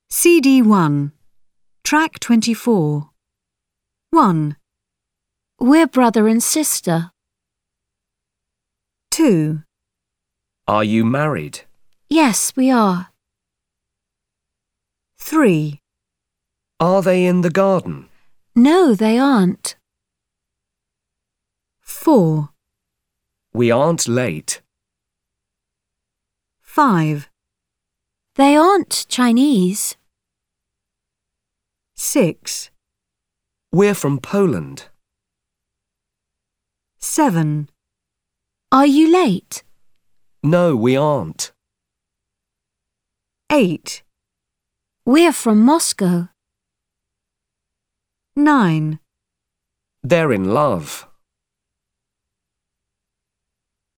CD1, Track 24. 1, We're brother and sister. 2, Are you married? Yes, we are. 3, Are they in the garden? No, they aren't. 4, We aren't late. 5, They aren't Chinese. 6, We're from Poland. 7, Are you late? No, we aren't. 8, We're from Moscow. 9. They're in love.